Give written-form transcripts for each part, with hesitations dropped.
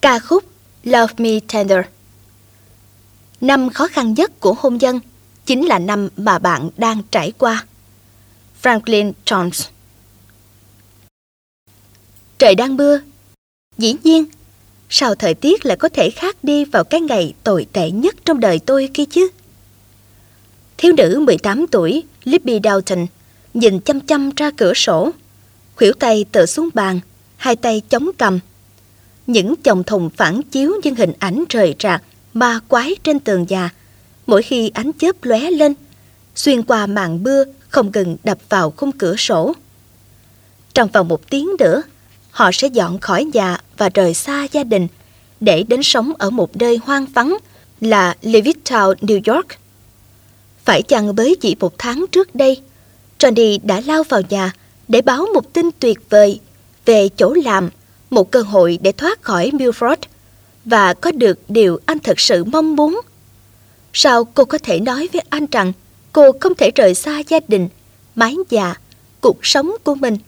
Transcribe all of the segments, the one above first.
Ca khúc Love Me Tender. Năm khó khăn nhất của hôn nhân chính là năm mà bạn đang trải qua. Franklin Jones. Trời đang mưa. Dĩ nhiên, sao thời tiết lại có thể khác đi vào cái ngày tồi tệ nhất trong đời tôi kia chứ? Thiếu nữ 18 tuổi Libby Dalton nhìn chăm chăm ra cửa sổ, khuỷu tay tựa xuống bàn, hai tay chống cằm. Những chồng thùng phản chiếu những hình ảnh rời rạc, ma quái trên tường nhà, mỗi khi ánh chớp lóe lên, xuyên qua màn mưa không ngừng đập vào khung cửa sổ. Trong vòng 1 tiếng nữa, họ sẽ dọn khỏi nhà và rời xa gia đình để đến sống ở một nơi hoang vắng là Levittown, New York. Phải chăng với chỉ 1 tháng trước đây, Johnny đã lao vào nhà để báo một tin tuyệt vời về chỗ làm, một cơ hội để thoát khỏi Milford và có được điều anh thật sự mong muốn. Sao cô có thể nói với anh rằng cô không thể rời xa gia đình, mái nhà, cuộc sống của mình?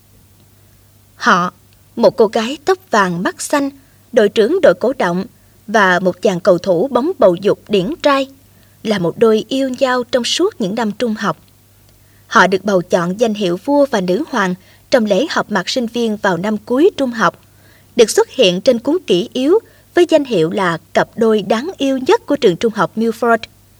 Họ, một cô gái tóc vàng mắt xanh, đội trưởng đội cổ động và một chàng cầu thủ bóng bầu dục điển trai, là một đôi yêu nhau trong suốt những năm trung học. Họ được bầu chọn danh hiệu vua và nữ hoàng trong lễ họp mặt sinh viên vào năm cuối trung học, được xuất hiện trên cuốn kỷ yếu với danh hiệu là cặp đôi đáng yêu nhất của trường trung học Milford.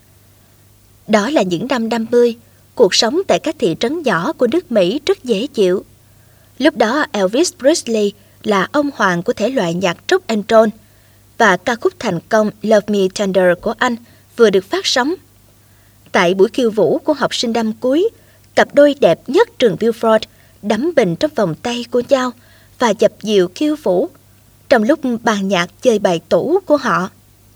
Đó là những năm 50, cuộc sống tại các thị trấn nhỏ của nước Mỹ rất dễ chịu. Lúc đó Elvis Presley là ông hoàng của thể loại nhạc rock and roll, và ca khúc thành công Love Me Tender của anh vừa được phát sóng. Tại buổi khiêu vũ của học sinh năm cuối, cặp đôi đẹp nhất trường Milford đắm mình trong vòng tay của nhau và dập dìu khiêu vũ, trong lúc ban nhạc chơi bài tủ của họ.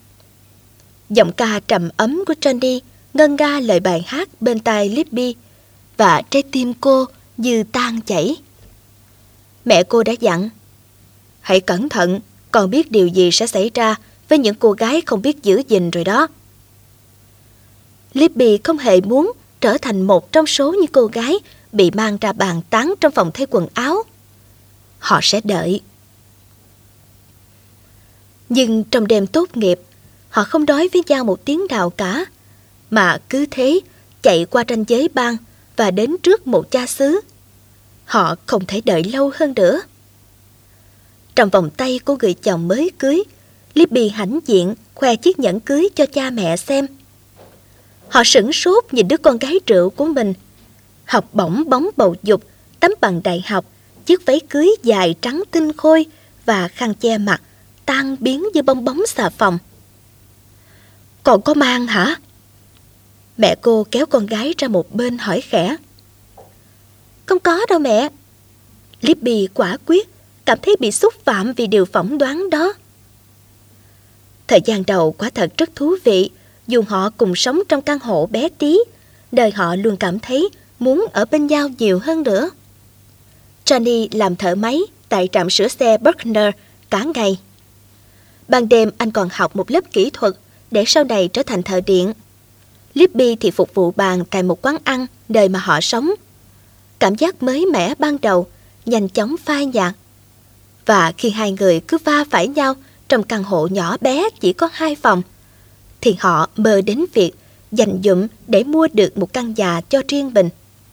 Giọng ca trầm ấm của Johnny ngân nga lời bài hát bên tai Libby, và trái tim cô như tan chảy. Mẹ cô đã dặn: "Hãy cẩn thận, con biết điều gì sẽ xảy ra với những cô gái không biết giữ gìn rồi đó." Libby không hề muốn trở thành một trong số những cô gái bị mang ra bàn tán trong phòng thay quần áo. Họ sẽ đợi. Nhưng trong đêm tốt nghiệp, họ không nói với nhau một tiếng nào cả, mà cứ thế chạy qua ranh giới bang và đến trước một cha xứ. Họ không thể đợi lâu hơn nữa. Trong vòng tay của người chồng mới cưới, Libby hãnh diện khoe chiếc nhẫn cưới cho cha mẹ xem. Họ sửng sốt nhìn đứa con gái rượu của mình. Học bổng bóng bầu dục, tấm bằng đại học, chiếc váy cưới dài trắng tinh khôi và khăn che mặt tan biến như bong bóng xà phòng. "Còn có mang hả?" Mẹ cô kéo con gái ra một bên hỏi khẽ. "Không có đâu mẹ." Libby quả quyết, cảm thấy bị xúc phạm vì điều phỏng đoán đó. Thời gian đầu quả thật rất thú vị, dù họ cùng sống trong căn hộ bé tí, đời họ luôn cảm thấy muốn ở bên nhau nhiều hơn nữa. Johnny làm thợ máy tại trạm sửa xe Buckner cả ngày. Ban đêm anh còn học một lớp kỹ thuật để sau này trở thành thợ điện. Libby thì phục vụ bàn tại một quán ăn nơi mà họ sống. Cảm giác mới mẻ ban đầu nhanh chóng phai nhạt. Và khi hai người cứ va phải nhau trong căn hộ nhỏ bé chỉ có 2 phòng, thì họ mơ đến việc dành dụm để mua được một căn nhà cho riêng mình.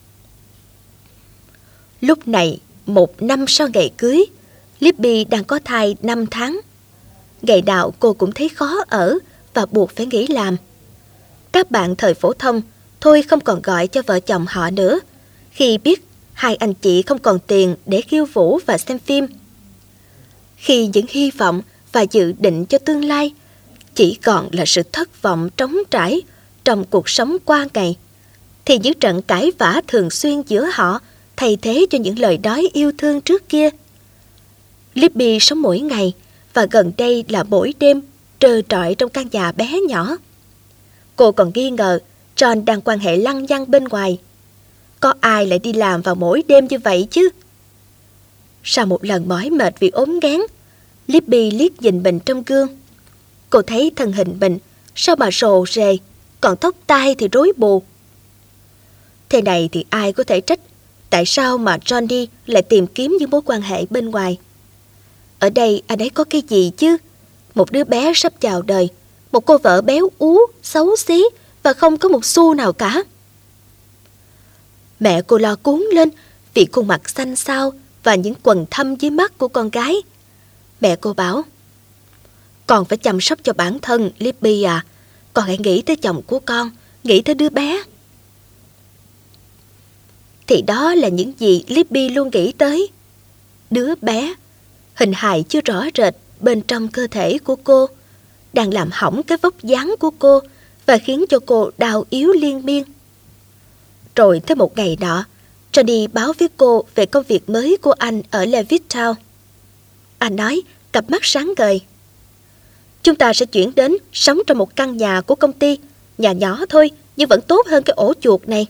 Lúc này, 1 năm sau ngày cưới, Libby đang có thai 5 tháng. Ngày nào cô cũng thấy khó ở và buộc phải nghỉ làm. Các bạn thời phổ thông thôi không còn gọi cho vợ chồng họ nữa, khi biết hai anh chị không còn tiền để khiêu vũ và xem phim. Khi những hy vọng và dự định cho tương lai chỉ còn là sự thất vọng trống trải trong cuộc sống qua ngày, thì những trận cãi vã thường xuyên giữa họ thay thế cho những lời nói yêu thương trước kia. Libby sống mỗi ngày, và gần đây là mỗi đêm, trơ trọi trong căn nhà bé nhỏ. Cô còn nghi ngờ John đang quan hệ lăng nhăng bên ngoài. Có ai lại đi làm vào mỗi đêm như vậy chứ? Sau một lần mỏi mệt vì ốm nghén, Libby liếc nhìn mình trong gương. Cô thấy thân hình mình sao mà rồ rề, còn tóc tai thì rối bù. Thế này thì ai có thể trách tại sao mà Johnny lại tìm kiếm những mối quan hệ bên ngoài. Ở đây anh ấy có cái gì chứ? Một đứa bé sắp chào đời, một cô vợ béo ú, xấu xí và không có một xu nào cả. Mẹ cô lo cuống lên vì khuôn mặt xanh xao và những quầng thâm dưới mắt của con gái. Mẹ cô bảo: "Con phải chăm sóc cho bản thân, Libby à. Con hãy nghĩ tới chồng của con, nghĩ tới đứa bé." Thì đó là những gì Libby luôn nghĩ tới. Đứa bé, hình hài chưa rõ rệt bên trong cơ thể của cô, đang làm hỏng cái vóc dáng của cô và khiến cho cô đau yếu liên miên. Rồi tới một ngày nọ, Johnny báo với cô về công việc mới của anh ở Levittown. Anh nói, cặp mắt sáng ngời: "Chúng ta sẽ chuyển đến sống trong một căn nhà của công ty, nhà nhỏ thôi nhưng vẫn tốt hơn cái ổ chuột này."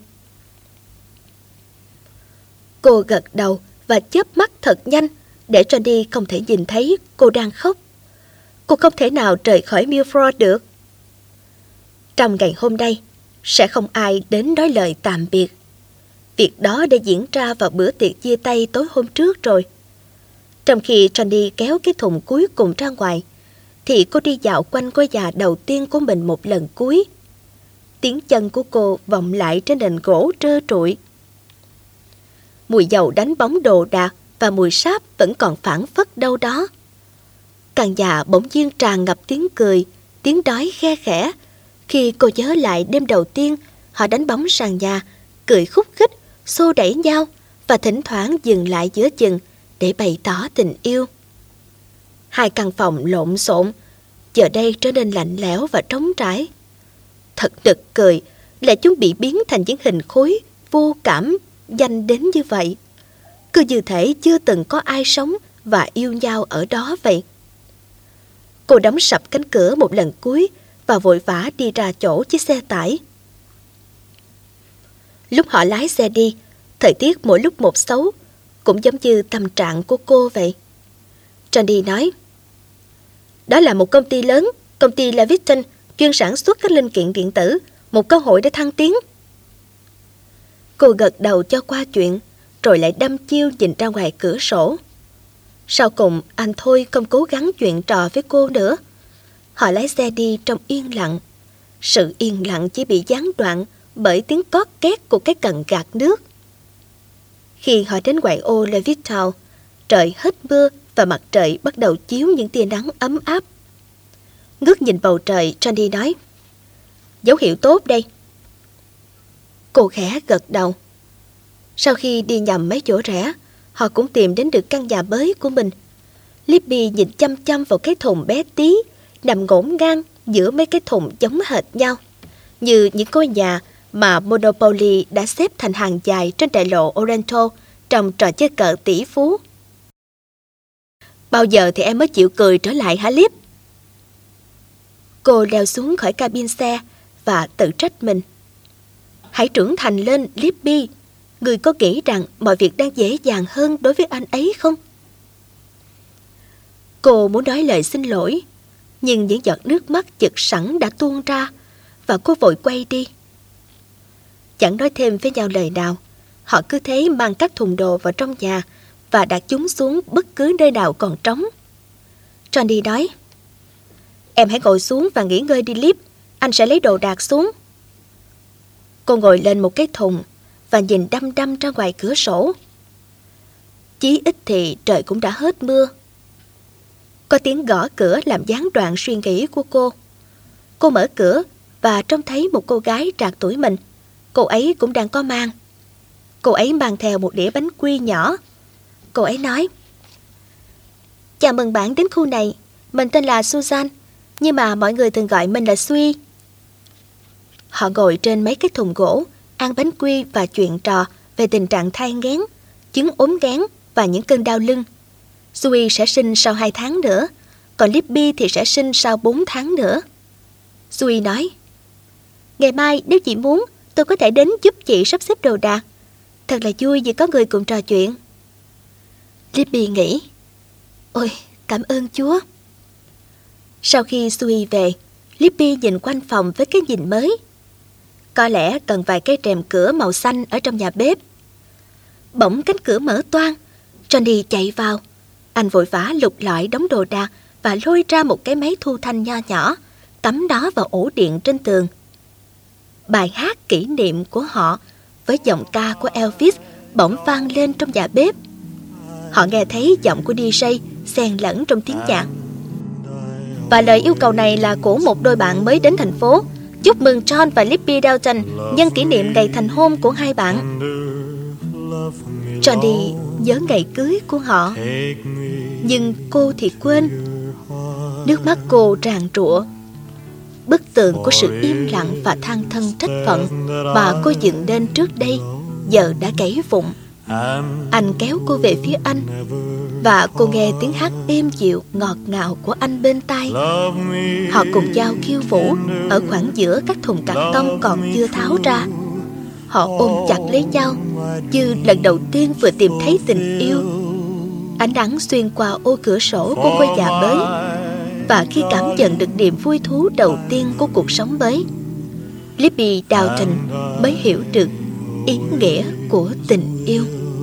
Cô gật đầu và chớp mắt thật nhanh để Johnny không thể nhìn thấy cô đang khóc. Cô không thể nào rời khỏi Milford được. Trong ngày hôm nay, sẽ không ai đến nói lời tạm biệt. Việc đó đã diễn ra vào bữa tiệc chia tay tối hôm trước rồi. Trong khi Johnny kéo cái thùng cuối cùng ra ngoài, thì cô đi dạo quanh ngôi nhà đầu tiên của mình một lần cuối. Tiếng chân của cô vọng lại trên nền gỗ trơ trụi. Mùi dầu đánh bóng đồ đạc và mùi sáp vẫn còn phảng phất đâu đó. Căn nhà bỗng nhiên tràn ngập tiếng cười, tiếng nói khe khẽ khi cô nhớ lại đêm đầu tiên họ đánh bóng sàn nhà, cười khúc khích, xô đẩy nhau và thỉnh thoảng dừng lại giữa chừng để bày tỏ tình yêu. Hai căn phòng lộn xộn giờ đây trở nên lạnh lẽo và trống trải. Thật nực cười là chúng bị biến thành những hình khối vô cảm danh đến như vậy. Cứ như thể chưa từng có ai sống và yêu nhau ở đó vậy. Cô đóng sập cánh cửa một lần cuối và vội vã đi ra chỗ chiếc xe tải. Lúc họ lái xe đi, thời tiết mỗi lúc một xấu, cũng giống như tâm trạng của cô vậy. Johnny nói: "Đó là một công ty lớn, công ty Leviton, chuyên sản xuất các linh kiện điện tử, một cơ hội để thăng tiến." Cô gật đầu cho qua chuyện, rồi lại đăm chiêu nhìn ra ngoài cửa sổ. Sau cùng, anh thôi không cố gắng chuyện trò với cô nữa. Họ lái xe đi trong yên lặng. Sự yên lặng chỉ bị gián đoạn bởi tiếng cót két của cái cần gạt nước. Khi họ đến ngoại ô Levittown, trời hết mưa và mặt trời bắt đầu chiếu những tia nắng ấm áp. Ngước nhìn bầu trời, Johnny nói: "Dấu hiệu tốt đây." Cô khẽ gật đầu. Sau khi đi nhầm mấy chỗ rẽ, họ cũng tìm đến được căn nhà mới của mình. Libby nhìn chăm chăm vào cái thùng bé tí nằm ngổn ngang giữa mấy cái thùng giống hệt nhau, như những ngôi nhà mà Monopoly đã xếp thành hàng dài trên đại lộ Oriental trong trò chơi cờ tỷ phú. "Bao giờ thì em mới chịu cười trở lại hả Lip?" Cô leo xuống khỏi cabin xe và tự trách mình. Hãy trưởng thành lên, Libby. Người có nghĩ rằng mọi việc đang dễ dàng hơn đối với anh ấy không? Cô muốn nói lời xin lỗi, nhưng những giọt nước mắt chực sẵn đã tuôn ra và cô vội quay đi. Chẳng nói thêm với nhau lời nào, họ cứ thế mang các thùng đồ vào trong nhà và đặt chúng xuống bất cứ nơi nào còn trống. Johnny nói: "Em hãy ngồi xuống và nghỉ ngơi đi Lip, anh sẽ lấy đồ đạc xuống." Cô ngồi lên một cái thùng và nhìn đăm đăm ra ngoài cửa sổ. Chí ít thì trời cũng đã hết mưa. Có tiếng gõ cửa làm gián đoạn suy nghĩ của cô. Cô mở cửa và trông thấy một cô gái trạc tuổi mình. Cô ấy cũng đang có mang. Cô ấy mang theo một đĩa bánh quy nhỏ. Cô ấy nói: "Chào mừng bạn đến khu này. Mình tên là Susan, nhưng mà mọi người thường gọi mình là Sui." Họ ngồi trên mấy cái thùng gỗ, ăn bánh quy và chuyện trò về tình trạng thai nghén, chứng ốm nghén và những cơn đau lưng. Sui sẽ sinh sau 2 tháng nữa, còn Libby thì sẽ sinh sau 4 tháng nữa. Sui nói: "Ngày mai nếu chị muốn, tôi có thể đến giúp chị sắp xếp đồ đạc. Thật là vui vì có người cùng trò chuyện." Libby nghĩ: "Ôi, cảm ơn Chúa." Sau khi Sui về, Libby nhìn quanh phòng với cái nhìn mới. Có lẽ cần vài cái rèm cửa màu xanh ở trong nhà bếp. Bỗng cánh cửa mở toang, Johnny chạy vào. Anh vội vã lục lọi đống đồ đạc và lôi ra một cái máy thu thanh nho nhỏ, cắm nó vào ổ điện trên tường. Bài hát kỷ niệm của họ với giọng ca của Elvis bỗng vang lên trong nhà bếp. Họ nghe thấy giọng của DJ xen lẫn trong tiếng nhạc. Và lời yêu cầu này là của một đôi bạn mới đến thành phố, chúc mừng John và Libby Dalton nhân kỷ niệm ngày thành hôn của hai bạn. Johnny nhớ ngày cưới của họ, nhưng cô thì quên. Nước mắt cô tràn trụa. Bức tường của sự im lặng và than thân trách phận mà cô dựng nên trước đây giờ đã gãy vụn. Anh kéo cô về phía anh, và cô nghe tiếng hát êm dịu ngọt ngào của anh bên tai. Họ cùng nhau khiêu vũ ở khoảng giữa các thùng cạc tông còn chưa tháo ra. Họ ôm chặt lấy nhau như lần đầu tiên vừa tìm thấy tình yêu. Ánh nắng xuyên qua ô cửa sổ của ngôi nhà mới, và khi cảm nhận được niềm vui thú đầu tiên của cuộc sống mới, Libby Dalton mới hiểu được ý nghĩa của tình yêu.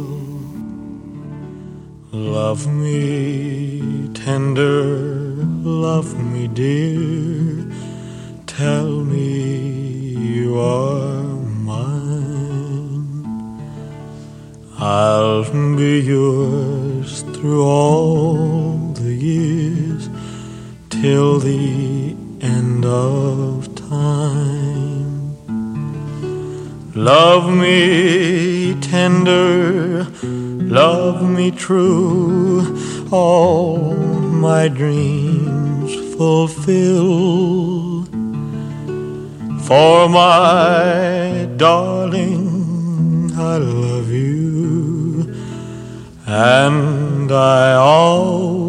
Love me tender, love me dear, tell me you are mine. I'll be yours through all the years, till the end of time. Love me tender, love me true, all my dreams fulfill. For my darling, I love you, and I always